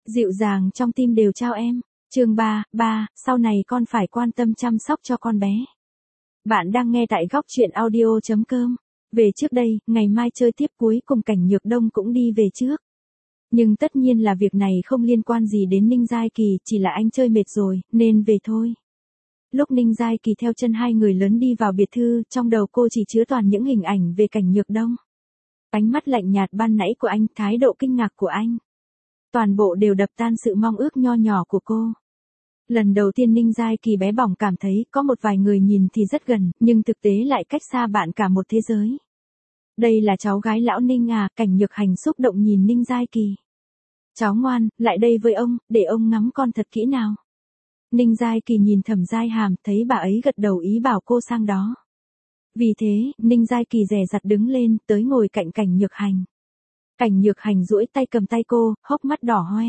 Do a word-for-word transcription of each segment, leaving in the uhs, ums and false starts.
Dịu dàng trong tim đều trao em. Chương ba, ba, sau này con phải quan tâm chăm sóc cho con bé. Bạn đang nghe tại góc truyện audio chấm com. Về trước đây, ngày mai chơi tiếp cuối cùng Cảnh Nhược Đông cũng đi về trước. Nhưng tất nhiên là việc này không liên quan gì đến Ninh Giai Kỳ, chỉ là anh chơi mệt rồi, nên về thôi. Lúc Ninh Giai Kỳ theo chân hai người lớn đi vào biệt thư, trong đầu cô chỉ chứa toàn những hình ảnh về Cảnh Nhược Đông. Ánh mắt lạnh nhạt ban nãy của anh, thái độ kinh ngạc của anh. Toàn bộ đều đập tan sự mong ước nho nhỏ của cô. Lần đầu tiên Ninh Giai Kỳ bé bỏng cảm thấy có một vài người nhìn thì rất gần, nhưng thực tế lại cách xa bạn cả một thế giới. Đây là cháu gái lão Ninh à, Cảnh Nhược Hành xúc động nhìn Ninh Giai Kỳ. Cháu ngoan, lại đây với ông, để ông ngắm con thật kỹ nào. Ninh Giai Kỳ nhìn Thẩm Giai Hàm, thấy bà ấy gật đầu ý bảo cô sang đó. Vì thế, Ninh Giai Kỳ dè dặt đứng lên, tới ngồi cạnh Cảnh Nhược Hành. Cảnh Nhược Hành duỗi tay cầm tay cô, hốc mắt đỏ hoe.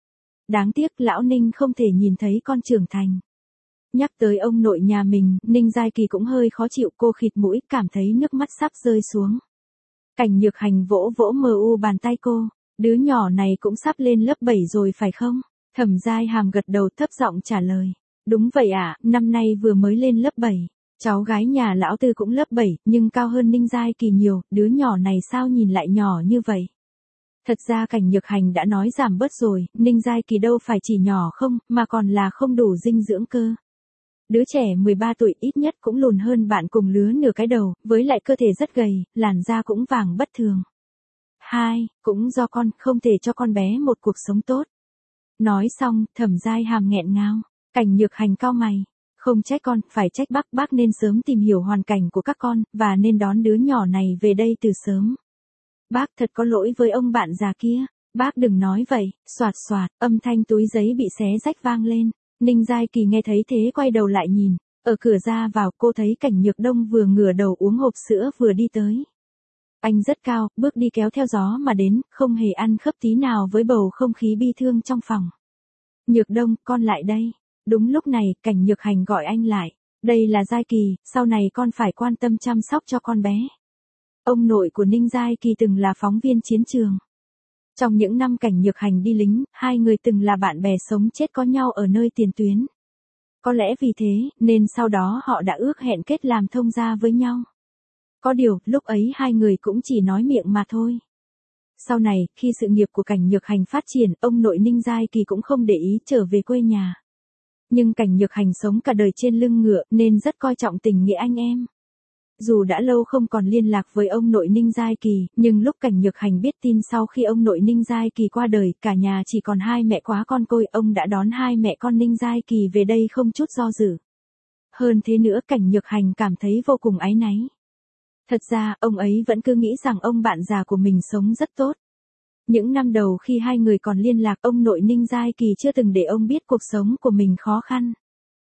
Đáng tiếc lão Ninh không thể nhìn thấy con trưởng thành. Nhắc tới ông nội nhà mình, Ninh Giai Kỳ cũng hơi khó chịu, cô khịt mũi, cảm thấy nước mắt sắp rơi xuống. Cảnh Nhược Hành vỗ vỗ mờ u bàn tay cô, đứa nhỏ này cũng sắp lên lớp bảy rồi phải không? Thẩm Giai Hàm gật đầu thấp giọng trả lời. Đúng vậy ạ, à, năm nay vừa mới lên lớp bảy. Cháu gái nhà lão Tư cũng lớp bảy, nhưng cao hơn Ninh Giai Kỳ nhiều, đứa nhỏ này sao nhìn lại nhỏ như vậy? Thật ra Cảnh Nhược Hành đã nói giảm bớt rồi, Ninh Giai Kỳ đâu phải chỉ nhỏ không, mà còn là không đủ dinh dưỡng cơ. Đứa trẻ mười ba tuổi ít nhất cũng lùn hơn bạn cùng lứa nửa cái đầu, với lại cơ thể rất gầy, làn da cũng vàng bất thường. Hai, cũng do con, không thể cho con bé một cuộc sống tốt. Nói xong, Thẩm Giai Hàm nghẹn ngào. Cảnh Nhược Hành cau mày. Không trách con, phải trách bác, bác nên sớm tìm hiểu hoàn cảnh của các con, và nên đón đứa nhỏ này về đây từ sớm. Bác thật có lỗi với ông bạn già kia. Bác đừng nói vậy, xoạt xoạt, âm thanh túi giấy bị xé rách vang lên. Ninh Giai Kỳ nghe thấy thế quay đầu lại nhìn. Ở cửa ra vào cô thấy Cảnh Nhược Đông vừa ngửa đầu uống hộp sữa vừa đi tới. Anh rất cao, bước đi kéo theo gió mà đến, không hề ăn khớp tí nào với bầu không khí bi thương trong phòng. Nhược Đông, con lại đây. Đúng lúc này, Cảnh Nhược Hành gọi anh lại. Đây là Giai Kỳ, sau này con phải quan tâm chăm sóc cho con bé. Ông nội của Ninh Giai Kỳ từng là phóng viên chiến trường. Trong những năm Cảnh Nhược Hành đi lính, hai người từng là bạn bè sống chết có nhau ở nơi tiền tuyến. Có lẽ vì thế, nên sau đó họ đã ước hẹn kết làm thông gia với nhau. Có điều, lúc ấy hai người cũng chỉ nói miệng mà thôi. Sau này, khi sự nghiệp của Cảnh Nhược Hành phát triển, ông nội Ninh Giai Kỳ cũng không để ý trở về quê nhà. Nhưng Cảnh Nhược Hành sống cả đời trên lưng ngựa, nên rất coi trọng tình nghĩa anh em. Dù đã lâu không còn liên lạc với ông nội Ninh Giai Kỳ, nhưng lúc Cảnh Nhược Hành biết tin sau khi ông nội Ninh Giai Kỳ qua đời, cả nhà chỉ còn hai mẹ quá con côi, ông đã đón hai mẹ con Ninh Giai Kỳ về đây không chút do dự. Hơn thế nữa, Cảnh Nhược Hành cảm thấy vô cùng áy náy. Thật ra, ông ấy vẫn cứ nghĩ rằng ông bạn già của mình sống rất tốt. Những năm đầu khi hai người còn liên lạc, ông nội Ninh Giai Kỳ chưa từng để ông biết cuộc sống của mình khó khăn.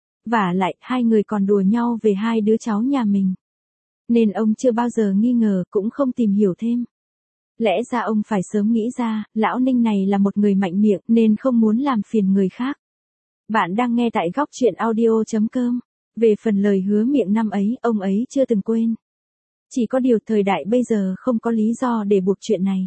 Vả lại, hai người còn đùa nhau về hai đứa cháu nhà mình. Nên ông chưa bao giờ nghi ngờ, cũng không tìm hiểu thêm. Lẽ ra ông phải sớm nghĩ ra, lão Ninh này là một người mạnh miệng, nên không muốn làm phiền người khác. Bạn đang nghe tại góc truyện audio chấm com. Về phần lời hứa miệng năm ấy, ông ấy chưa từng quên. Chỉ có điều thời đại bây giờ không có lý do để buộc chuyện này.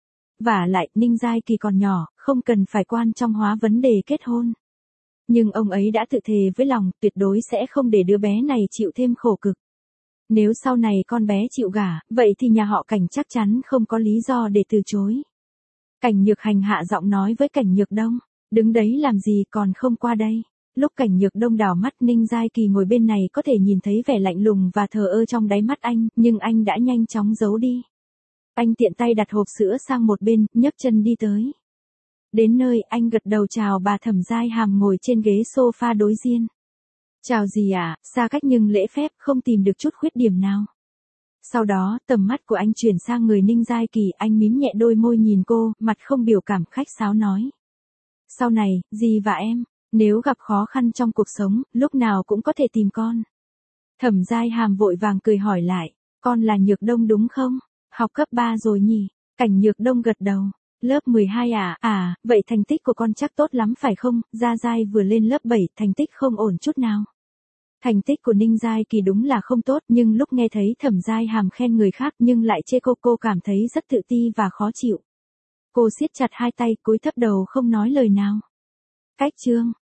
Vả lại, Ninh Giai Kỳ còn nhỏ, không cần phải quan trọng hóa vấn đề kết hôn. Nhưng ông ấy đã tự thề với lòng, tuyệt đối sẽ không để đứa bé này chịu thêm khổ cực. Nếu sau này con bé chịu gả, vậy thì nhà họ Cảnh chắc chắn không có lý do để từ chối. Cảnh Nhược Hành hạ giọng nói với Cảnh Nhược Đông, đứng đấy làm gì còn không qua đây. Lúc Cảnh Nhược Đông đảo mắt, Ninh Giai Kỳ ngồi bên này có thể nhìn thấy vẻ lạnh lùng và thờ ơ trong đáy mắt anh, nhưng anh đã nhanh chóng giấu đi. Anh tiện tay đặt hộp sữa sang một bên, nhấc chân đi tới. Đến nơi, anh gật đầu chào bà Thẩm Giai Hàm ngồi trên ghế sofa đối diện. Chào gì ạ, à? Xa cách nhưng lễ phép, không tìm được chút khuyết điểm nào. Sau đó, tầm mắt của anh chuyển sang người Ninh Giai Kỳ, anh mím nhẹ đôi môi nhìn cô, mặt không biểu cảm, khách sáo nói. Sau này, dì và em, nếu gặp khó khăn trong cuộc sống, lúc nào cũng có thể tìm con. Thẩm Giai Hàm vội vàng cười hỏi lại, con là Nhược Đông đúng không? Học cấp ba rồi nhỉ? Cảnh Nhược Đông gật đầu. Lớp mười hai à? À, vậy thành tích của con chắc tốt lắm phải không? Gia Giai vừa lên lớp bảy, thành tích không ổn chút nào. Thành tích của Ninh Giai Kỳ đúng là không tốt, nhưng lúc nghe thấy Thẩm Giai Hàm khen người khác nhưng lại chê cô, cô cảm thấy rất tự ti và khó chịu. Cô siết chặt hai tay, cúi thấp đầu không nói lời nào. Cách chương